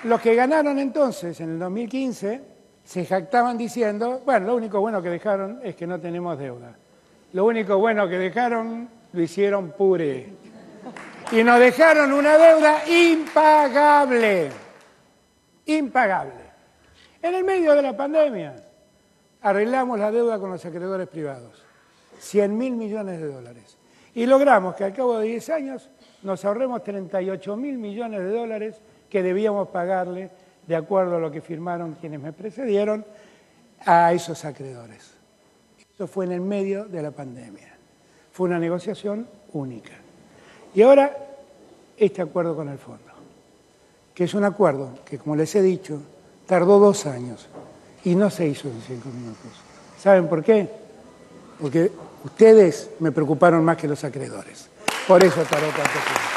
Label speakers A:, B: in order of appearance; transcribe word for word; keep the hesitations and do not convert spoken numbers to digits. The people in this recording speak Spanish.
A: Los que ganaron entonces, en el dos mil quince, se jactaban diciendo, bueno, lo único bueno que dejaron es que no tenemos deuda. Lo único bueno que dejaron, lo hicieron puré. Y nos dejaron una deuda impagable. Impagable. En el medio de la pandemia, arreglamos la deuda con los acreedores privados. cien mil millones de dólares. Y logramos que al cabo de diez años nos ahorremos treinta y ocho mil millones de dólares que debíamos pagarle, de acuerdo a lo que firmaron quienes me precedieron, a esos acreedores. Eso fue en el medio de la pandemia. Fue una negociación única. Y ahora, este acuerdo con el fondo, que es un acuerdo que, como les he dicho, tardó dos años y no se hizo en cinco minutos. ¿Saben por qué? Porque ustedes me preocuparon más que los acreedores. Por eso tardó tanto tiempo.